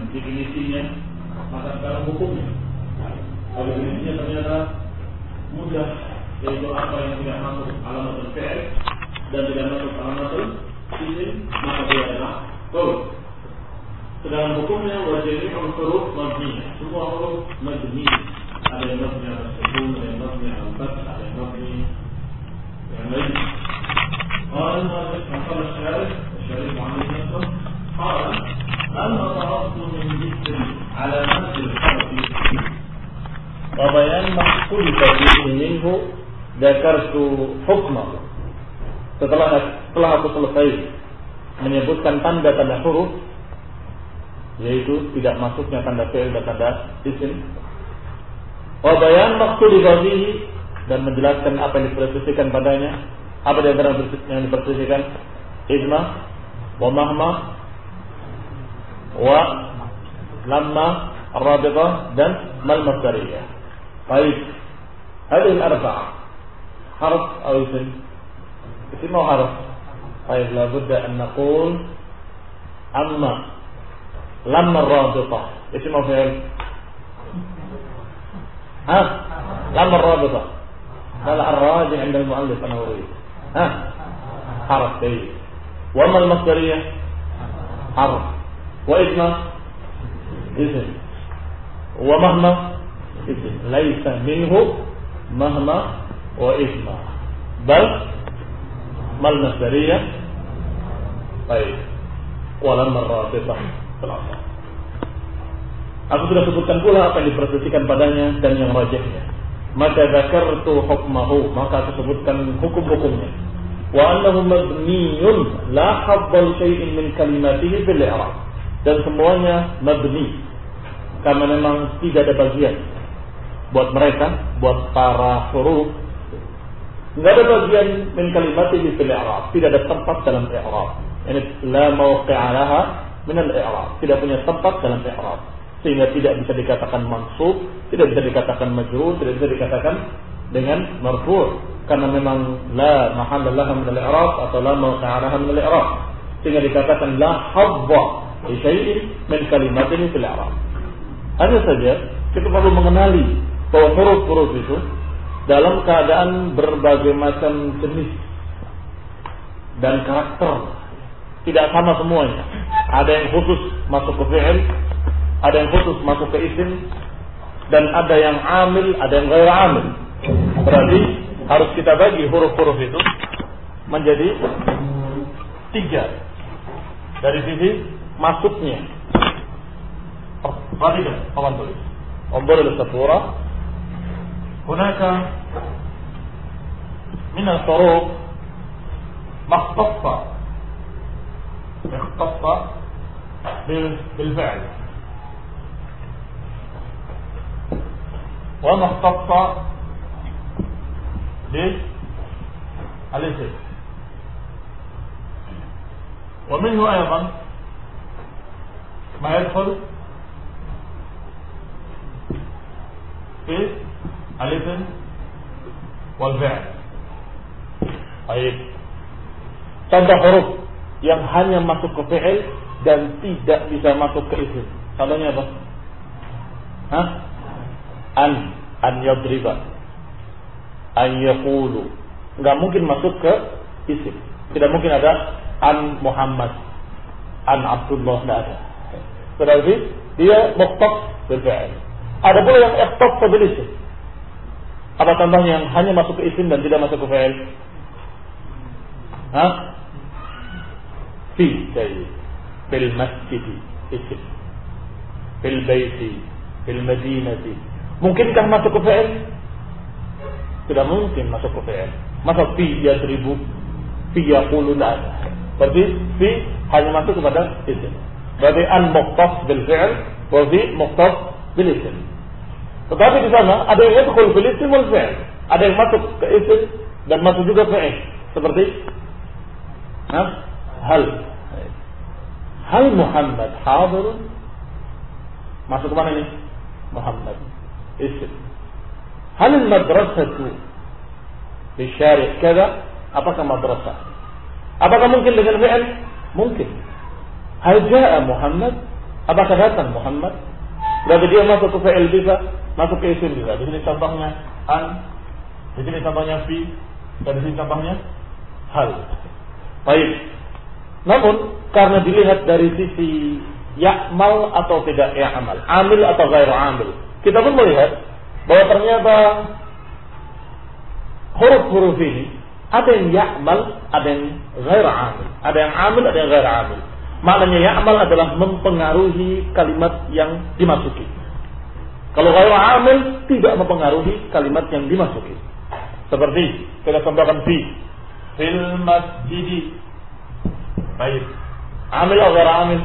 definisinya, maka sekarang hukumnya. Kalau definisinya ternyata mudah, yaitu apa yang tidak masuk alamatul fi'il dan tidak masuk alamatul isim, maka dia adalah huruf. Sedangkan hukumnya wajib huruf mabni, semua huruf mabni. Ada yang mabni atas sukun, ada yang mabni atas fath, ada yang mabni yang lain. قال قال الشارع عن النصر قال أما طرفت من ذكر على نفس الحرف وبيان مقصود فيه منه ذكرت حكمه. Setelah aku selesai menyebutkan tanda-tanda huruf, yaitu tidak masuknya tanda fi'il dan tanda isim, wa bayan maqsud fihi, dan menjelaskan apa yang diperselisihkan padanya. Apa di antara yang diperselisihkan? Ijma, wa mahma, wa lamma, ar-rabithah, dan mal masdariyah. Baik, hadhihi al-arba'ah harf atau isim? Isim atau harf? Baik, la budda an naqul amma lamma ar-rabithah isim atau fi'il? lamma ar-rabithah لا الراجع عند المؤلف أنا أريد حرف كيف. وما المصدرية؟ حرف. وإجمع اسم. ومهما اسم. ليس منه مهما وإجمع، بل ما المصدرية؟ طيب. ولما الرابطة في الأصل. Aku sudah sebutkan pula apa yang diperselisihkan padanya dan yang rajihnya. Maka zakartu hukmahu, maka aku sebutkan hukum-hukumnya. Wa annahu mabniyun la hadda li shay'in min kalimatihi bil i'rab. Dan semuanya mabni, karena memang tidak ada bagian buat mereka, buat para huruf, enggak ada bagian min kalimatihi bil i'rab, tidak ada tempat dalam i'rab. Ini la mawqi'a laha min al-i'rab, tidak punya tempat dalam i'rab. Sehingga tidak bisa dikatakan mansub, tidak bisa dikatakan majrur, tidak bisa dikatakan dengan marfu', karena memang la mahalla laha min al-i'rab atau la mawqi'a laha min al-i'rab. Sehingga dikatakan la hadda li syai'in min kalimatihi fil i'rab. Hanya saja kita perlu mengenali bahwa huruf-huruf itu dalam keadaan berbagai macam jenis dan karakter, tidak sama semuanya. Ada yang khusus masuk ke fi'il, ada yang khusus masuk ke isim, dan ada yang amil, ada yang ghair amil. Berarti harus kita bagi huruf-huruf itu menjadi 3 dari sisi masuknya. Perhatikan, kawan tulis. Unzur ila as-surah. Hunaka min al-huruf makhtassa bil fi'l. وما اختص بالاسم، ومنه أيضا ما يدخل في الاسم والفعل. Baik, contoh huruf yang hanya masuk ke fi'il dan tidak bisa masuk ke isim. Contohnya apa? An yadriba, an yaqulu, enggak mungkin masuk ke isim. Tidak mungkin ada an Muhammad, an Abdullah, tidak ada. Berarti dia mukhtas bil fi'il. Ada pula yang ikhtas bil isim. Apa contohnya yang hanya masuk ke isim dan tidak masuk ke fi'il? Fi bil masjid isim, bil baiti, bil madinati. Mungkinkah masuk ke fi'il? Tidak mungkin masuk ke fi'il. Masa fi yadribu, fi yaqulu, la ada. Berarti fi hanya masuk kepada isim. Berarti an mukhtas bil fi'il wa fi mukhtas bil isim. Tetapi di sana ada yang yadkhul bil isim wal fi'il. Ada yang masuk ke isim dan masuk juga fi'il. Seperti hal Muhammad hadir. Masuk ke mana ini? Muhammad اسم. هل المدرسة في الشارع كذا؟ apakah madrasah? Apakah mungkin dengan fi'il? Mungkin. Hal jaa Muhammad? Apakah datang Muhammad? Berarti dia masuk ke fi'il bisa, masuk ke isim bisa. Di sini contohnya an, di sini contohnya fi, dan di sini contohnya hal. Baik. Namun karena dilihat dari sisi ya'mal atau tidak ya'mal, amil atau ghairu amil, kita pun melihat bahwa ternyata huruf-huruf ini ada yang ya'mal, ada yang ghairu amil, ada yang amil, ada yang ghairu amil. Maknanya ya'mal adalah mempengaruhi kalimat yang dimasuki. Kalau ghairu amil tidak mempengaruhi kalimat yang dimasuki. Seperti kita contohkan fil masjidi. Baik. Amil atau ghairu amil?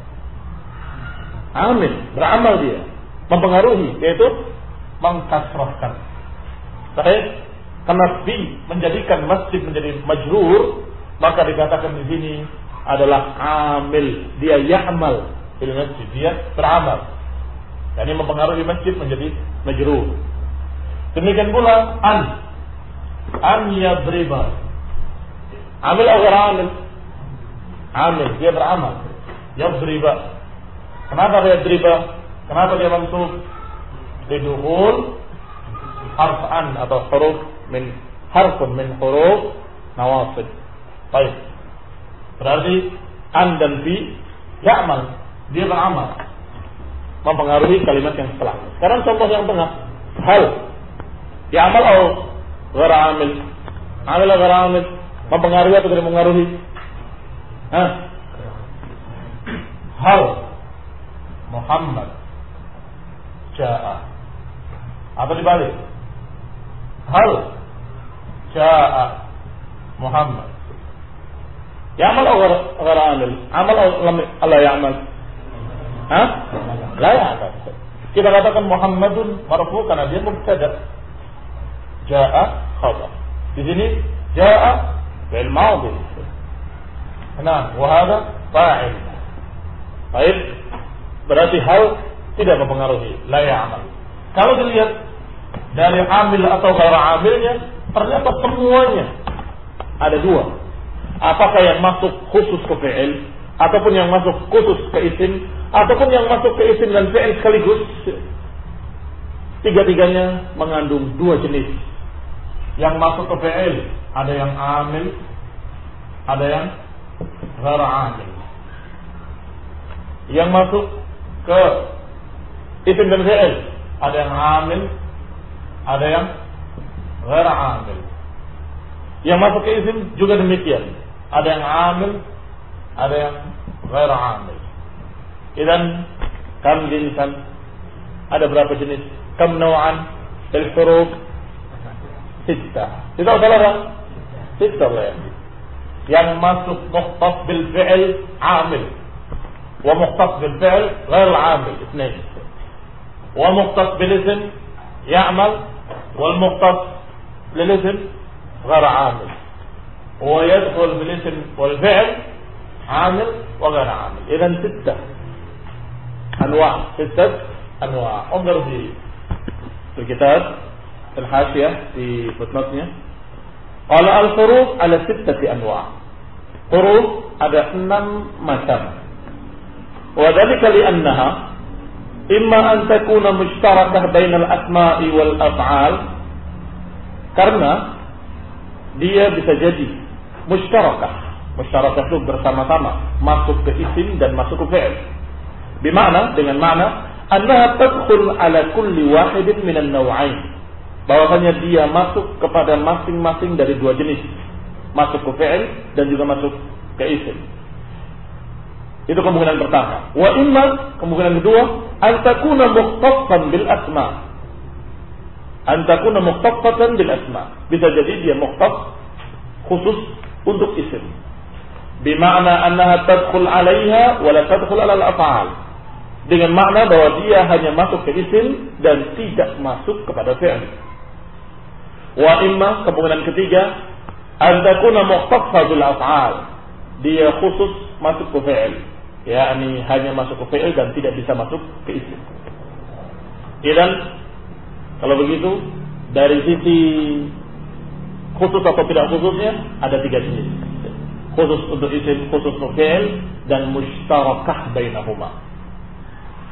Amil, beramal dia, mempengaruhi, yaitu mengkasrahkan. Baik. Karena menjadikan masjid menjadi majrur, maka dikatakan di sini adalah amil, dia ya'mal fil masjid, dia beramal. Yani mempengaruhi masjid menjadi majrur. Demikian pula an yadriba. Amil atau amil? Amil, dia beramal. Yadriba. Kenapa dia yadriba? Kenapa dia mansub? Lidukhul harf an atau harfun min huruf nawasib. Baik. Berarti an dan fi ya'mal, dia beramal, mempengaruhi kalimat yang setelah. Sekarang contoh yang tengah, hal ya'mal atau ghairu amil? Amil atau ghairu amil? Mempengaruhi atau tidak mempengaruhi? Hal Muhammad jaa. Apa dibalik? Hal jaa Muhammad. Ya'mal atau ghairu amil? Amal atau la ya'mal? La ya'mal. Kita katakan Muhammadun marfu karena dia mubtada. Jaa khabar. Di sini jaa fi'il madhi. Nah, wa hadha fa'il. Baik. Berarti hal tidak mempengaruhi, la ya'mal. Kalau dilihat dari amil atau ghairu amilnya, ternyata semuanya ada dua. Apakah yang masuk khusus ke fi'il, ataupun yang masuk khusus ke isim, ataupun yang masuk ke isim dan fi'il sekaligus. Tiga-tiganya mengandung dua jenis. Yang masuk ke fi'il ada yang amil, ada yang ghairu amil. Yang masuk ke isim dan fi'il ada yang amil, ada yang ghairu amil. Yang masuk ke isim juga demikian. Ada yang amil, ada yang ghairu amil. Idan kam jinsan? Ada berapa jenis? Kam naw'an fil huruf? Sittah. Tidak salah. Sittah ya. Yang masuk mukhtas bil fi'il amil, wa mukhtas bil fi'il ghairu amil, اثنين. Wa mukhtas bil ism ya'mal, wal mukhtas lil ism ghairu amil. ويدخل بالاسم والفعل عامل وغير عامل. إذا ستة أنواع. انظر في الكتاب في الحاشية في footnote-nya. قال الحروف على 6 أنواع. Huruf ada 6 macam. وذلك لأنها إما أن تكون مشتركة بين الأسماء والأفعال. Karena dia bisa jadi musyarakah itu bersama-sama, masuk ke isim dan masuk ke fi'il. Bimana, dengan makna annaha tadkhul ala kulli wahidin minan naw'ain, bahwasanya dia masuk kepada masing-masing dari dua jenis, masuk ke fi'il dan juga masuk ke isim. Itu kemungkinan pertama. Wa imma, kemungkinan kedua, an takuna mukhtassan bil asma. An takuna mukhtassatan bil asma. Bisa jadi dia mukhtass khusus untuk isim. Bima'na annaha tadkhul 'alaiha wa la tadkhul 'ala al-af'al. Dengan makna bahwa dia hanya masuk ke isim dan tidak masuk kepada fi'il. Wa imma, kemungkinan ketiga, an takuna mukhtassah bil af'al. Dia khusus masuk ke fi'il, yakni hanya masuk ke fi'il dan tidak bisa masuk ke isim. Dan kalau begitu, dari sisi khusus atau tidak khususnya ada 3 jenis. Khusus untuk isim, khusus untuk fi'il, dan mushtarakah bainahuma.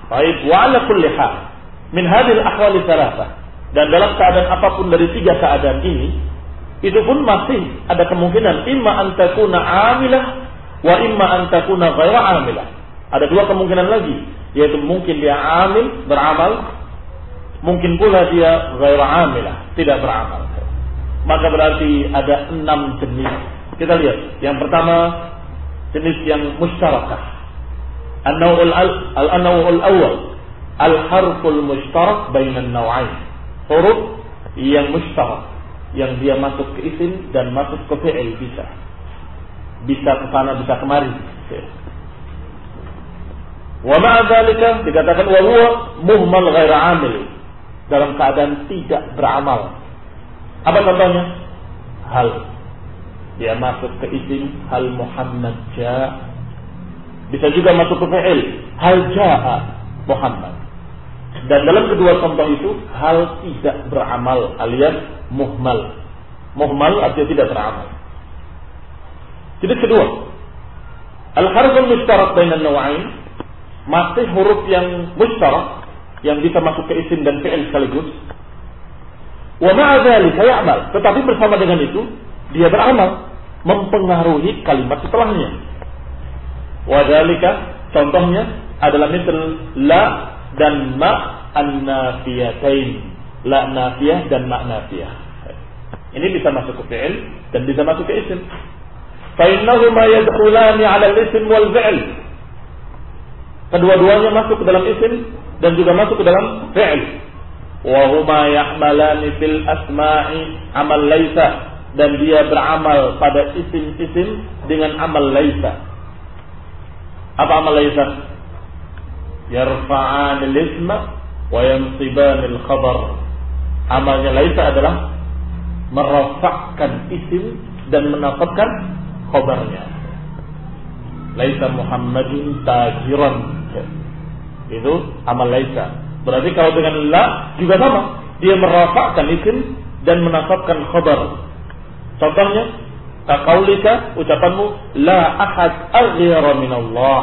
Baik, wa ala kulli hal min hadhihi al-ahwal thalathah, dan dalam keadaan apapun dari tiga keadaan ini, itu pun masih ada kemungkinan imma an takuna amilah wa imma an takuna ghaira amilah. Ada dua kemungkinan lagi, yaitu mungkin dia amil, beramal, mungkin pula dia ghaira amilah, tidak beramal. Maka berarti ada 6 jenis. Kita lihat. Yang pertama, jenis yang musyarakah. An-naw'ul awal, al-harful mushtarak bainan naw'ain. Huruf yang mushtarak, yang dia masuk ke isim dan masuk ke fi'il bisa. Bisa ke sana, bisa kemari. Wa ma'a dzalika dikatakan wa huwa muhmal ghaira amil, dalam keadaan tidak beramal. Apa contohnya? Hal. Dia masuk ke isim, hal Muhammad ja. Bisa juga masuk ke fi'il, hal jaa Muhammad. Dan dalam kedua contoh itu, hal tidak beramal alias muhmal. Muhmal artinya tidak beramal. Jadi kedua, al-harful mushtarak bainan naw'ain, masih huruf yang mushtarak yang bisa masuk ke isim dan fi'il sekaligus. Wa ma'a dzalika ya'mal, tetapi bersama dengan itu dia beramal, mempengaruhi kalimat setelahnya. Wa dzalika, contohnya adalah misal la dan ma an-nafiyatain. La nafiyah dan ma nafiyah. Ini bisa masuk ke fi'il dan bisa masuk ke isim. Fa innahuma yadkhulani 'ala al-ism wal fi'il. Kedua-duanya masuk ke dalam isim dan juga masuk ke dalam fi'il. Wa huma yahmalani fil asma'i amal laisa, dan dia beramal pada isim-isim dengan amal laisa. Apa amal laisa? Yarfa'an al-isma wa yansiban al-khabar. Amalnya laisa adalah merafa'kan isim dan menafakkan khabarnya. Laisa Muhammadun tajiran. Itu amal laisa. Berarti kalau dengan la juga sama, dia merafa'kan isim dan menafakkan khabar. Contohnya, kaqaulika, ucapanmu, la ahad aghyara min Allah.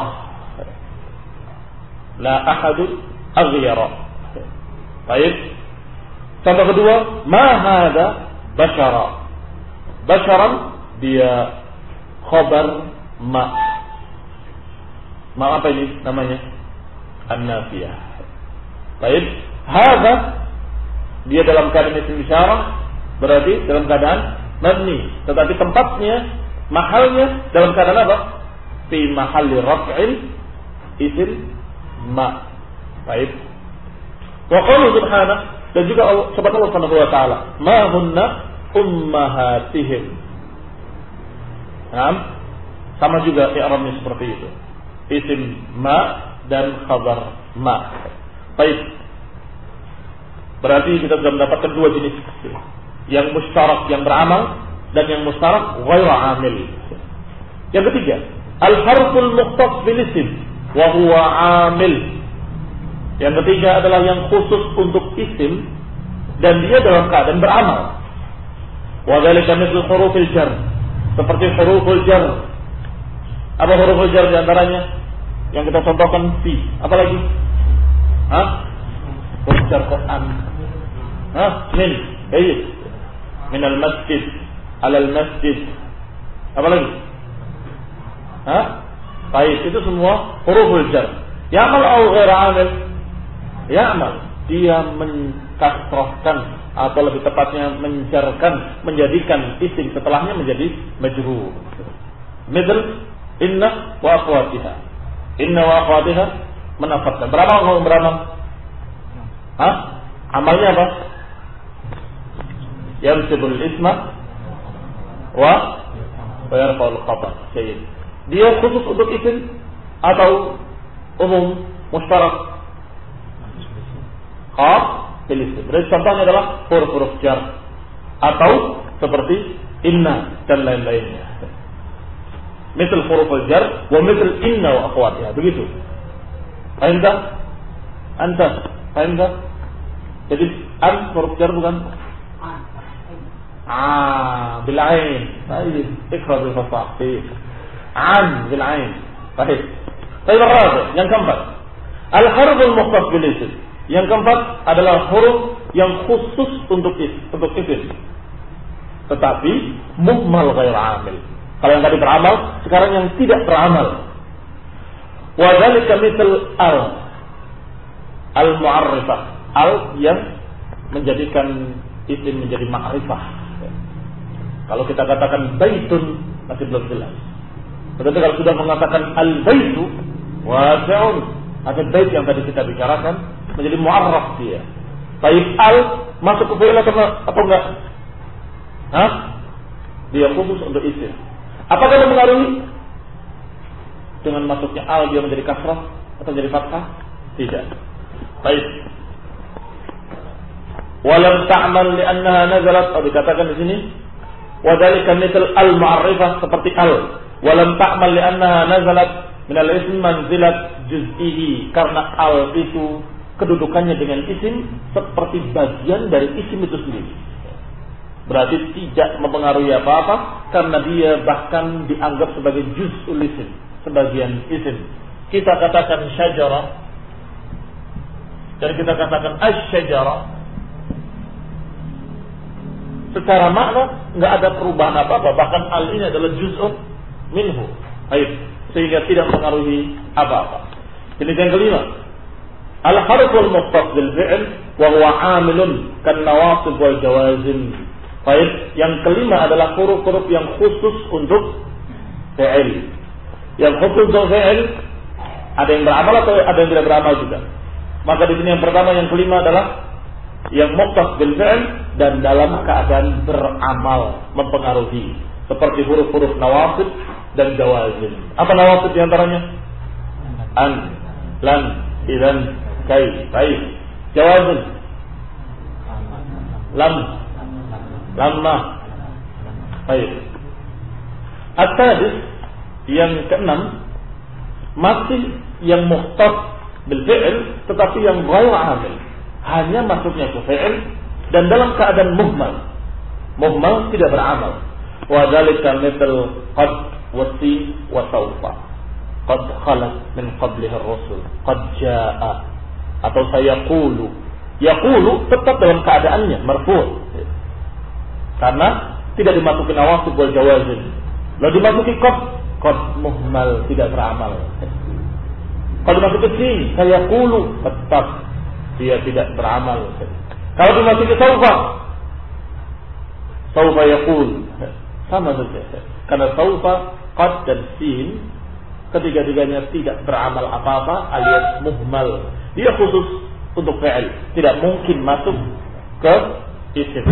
La ahadun aghyara. Baik. Contoh kedua, ma hadza bashara. Basharan dia khabar ma. Ma apa ini namanya? An-nafiyah. Baik. Hadza dia dalam keadaan isim isyarah, berarti dalam keadaan mabni, tetapi tempatnya, mahalnya dalam keadaan apa? Fi mahalli raf'il isim ma. Baik. Wa qala subhanahu, dan juga sebab Allah Subhanahu wa taala, ma hunna ummahatihim. Sama juga i'rabnya seperti itu. Isim ma dan khabar ma. Baik. Berarti kita sudah mendapatkan dua jenis, yang mustarak yang beramal dan yang mustarak ghaira amil. Yang ketiga, al-harful mukhtas bil isim wa huwa amil. Yang ketiga adalah yang khusus untuk isim dan dia dalam keadaan beramal. Wa dzalika mithlu hurufil jar, seperti huruful jar. Apa huruful jar di antaranya? Yang kita contohkan fi. Apa lagi? Huruf jar Quran. Min. Baik. Min al-masjid, ala al-masjid. Apa lagi? Baik, itu semua huruful jar. Ya'mal atau ghair amil? Ya'mal. Dia mengkasrahkan atau lebih tepatnya menjarkan, menjadikan isim setelahnya menjadi majrur. Misal inna wa akhwatiha. Inna wa akhwatiha menafatkan. Beramal atau beramal? Amalnya apa? Yansibul isma wa yarfa'ul khabar. Dia khusus untuk isim atau umum mustarak? Khas bil isim. Berarti contohnya adalah huruf-huruf jar atau seperti inna dan lain-lainnya. Misal huruf jar wa misal inna wa akhwatiha. Begitu. Paham tak? Anta paham tak? Jadi an huruf jar bukan? bil ain. Baik, ikra bil fasah. An bil ain. Baik. Baik, yang keempat. Al-harful mukhtas bil isim. Yang keempat adalah huruf yang khusus untuk isim. Tetapi muhmal ghair amil. Kalau yang tadi beramal, sekarang yang tidak beramal. Wa dzalika mitsal al-mu'arrifah. Al yang menjadikan isim menjadi ma'rifah. Kalau kita katakan baitun masih belum jelas. Tetapi kalau sudah mengatakan al-baitu wasi'un, ada bait yang tadi kita bicarakan menjadi mu'arraf dia. Baik al masuk ke fi'il atau enggak? Hah? Dia khusus untuk isim. Apakah dia mengaruhi dengan masuknya al dia menjadi kasrah atau menjadi fathah? Tidak. Baik. Walam ta'mal li'annaha nazalat, atau dikatakan di sini wa dzalika mithal al-ma'rifah, seperti al. Walam ta'mal li'annaha nazalat min al-ism manzilat juz'ihi, karena al itu kedudukannya dengan isim seperti bagian dari isim itu sendiri. Berarti tidak mempengaruhi apa-apa karena dia bahkan dianggap sebagai juz'ul isim, sebagian isim. Kita katakan syajarah dan kita katakan asy-syajarah, secara makna enggak ada perubahan apa-apa, bahkan al ini adalah juz'un minhu. Baik, sehingga tidak mempengaruhi apa-apa. Ini yang kelima. Al-harful mukhtas bil fi'l wa huwa 'amilun kan nawasib wal jawazim. Baik, yang kelima adalah huruf-huruf yang khusus untuk fi'il. Yang khusus untuk fi'il ada yang beramal atau ada yang tidak beramal juga. Maka di sini yang pertama, yang kelima adalah yang mukhtas bil fi'l dan dalam keadaan beramal, mempengaruhi, seperti huruf-huruf nawasib dan jawazim. Apa nawasib di antaranya? An, lan, idan, kai. Baik. Jawazim. Lam, lamma. Baik. At-tadis, yang keenam, masih yang mukhtas bil fi'l tetapi yang ghair amil, hanya masuknya ke fi'l dan dalam keadaan muhmal. Muhmal tidak beramal. Wa dzalika mithal qad wa sin wa sawfa. Qad khalat min qablihi ar-rusul. Qad jaa, atau sayaqulu. Yaqulu tetap dalam keadaannya marfu'. Karena tidak dimasuki nawasib wal jawazim. Lalu dimasuki qad muhmal, tidak beramal. Kalau dimasuki sin, sayaqulu, tetap dia tidak beramal. Kalau dimasuki saufa yaqul, sama saja. Karena saufa, qad dan sin ketiga-tiganya tidak beramal apa-apa alias muhmal. Dia khusus untuk fi'il, tidak mungkin masuk ke isim.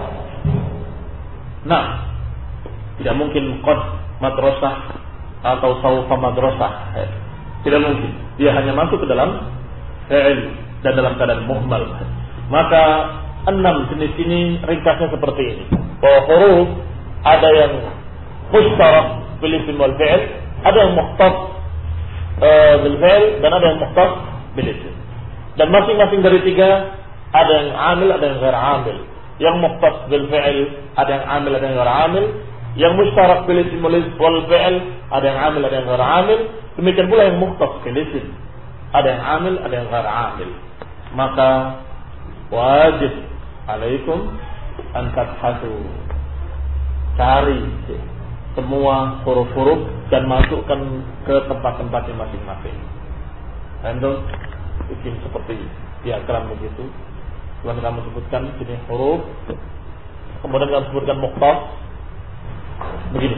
Nah, tidak mungkin qad madrasah atau saufa madrasah. Tidak mungkin. Dia hanya masuk ke dalam fi'il dan dalam keadaan muhmal. Maka 6 jenis ini ringkasnya seperti ini. Bahwa huruf ada yang mushtarak bil isim wal fi'il, ada yang mukhtas bil fi'il dan ada yang mukhtas bil isim. Dan masing-masing dari tiga ada yang amil, ada yang ghair amil. Yang mukhtas bil fi'il ada yang amil, ada yang ghair amil. Yang mushtarak bil isim wal fi'il ada yang amil, ada yang ghair amil. Demikian pula yang mukhtas bil isim, ada yang amil, ada yang ghair amil. Maka wajib alaikum an tabhathu, cari semua huruf-huruf dan masukkan ke tempat-tempatnya masing-masing. Anda bikin seperti diagram begitu. Kemudian kamu sebutkan sini huruf, kemudian kamu sebutkan mukhtas begini.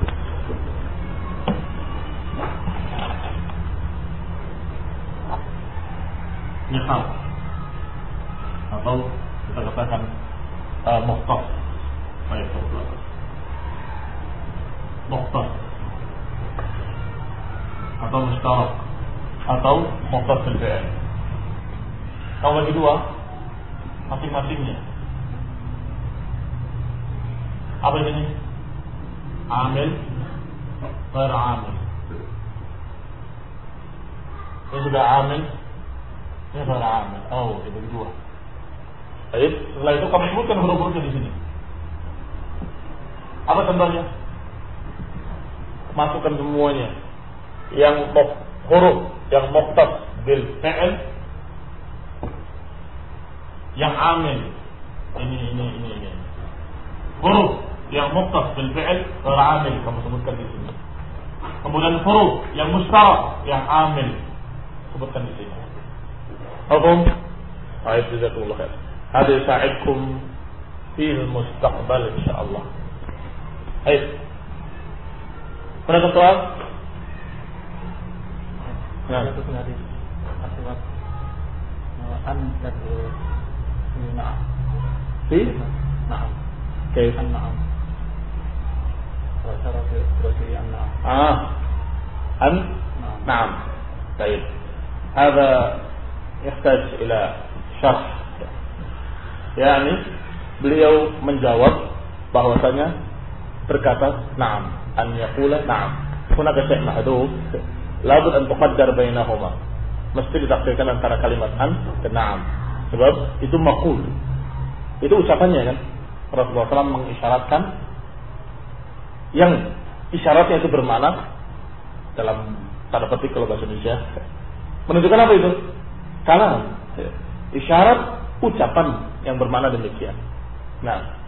Nihal atau kita katakan mukhtas. Baik, mukhtas atau mushtarak atau mukhtas bil fi'il. Kalau bagi dua masing-masingnya apa ini? Amil, ghair amil. Ini sudah amil, ini ghair amil. Oh, ini bagi dua. Baik, setelah itu kamu sebutkan huruf-hurufnya di sini. Apa contohnya? Masukkan semuanya. Yang huruf yang mukhtas bil fi'l yang amil. Ini. Huruf yang muqtas bil fi'l wal amil kamu sebutkan di sini. Kemudian huruf yang musyarak yang amil sebutkan di sini. Hukum ayat jazakumullah khair. Hada yasa'idkum fil mustaqbal insyaallah. Baik. Ada soal? Nah, itu dari akibat anda na'am. Na'am. Kayf? Na'am. Cara berarti na'am. نعم. طيب. هذا يحتاج إلى شرح. يعني beliau menjawab bahwasanya berkata na'am, an yaqula na'am. Hunaka syai' mahdhuf, labud an tuqaddar bainahuma. Mesti ditakdirkan antara kalimat an dan na'am. Sebab itu maqul. Itu ucapannya kan. Rasulullah SAW mengisyaratkan yang isyaratnya itu bermakna dalam tanda petik kalau bahasa Indonesia menunjukkan apa itu? Kalam. Isyarat ucapan yang bermakna demikian. Nah,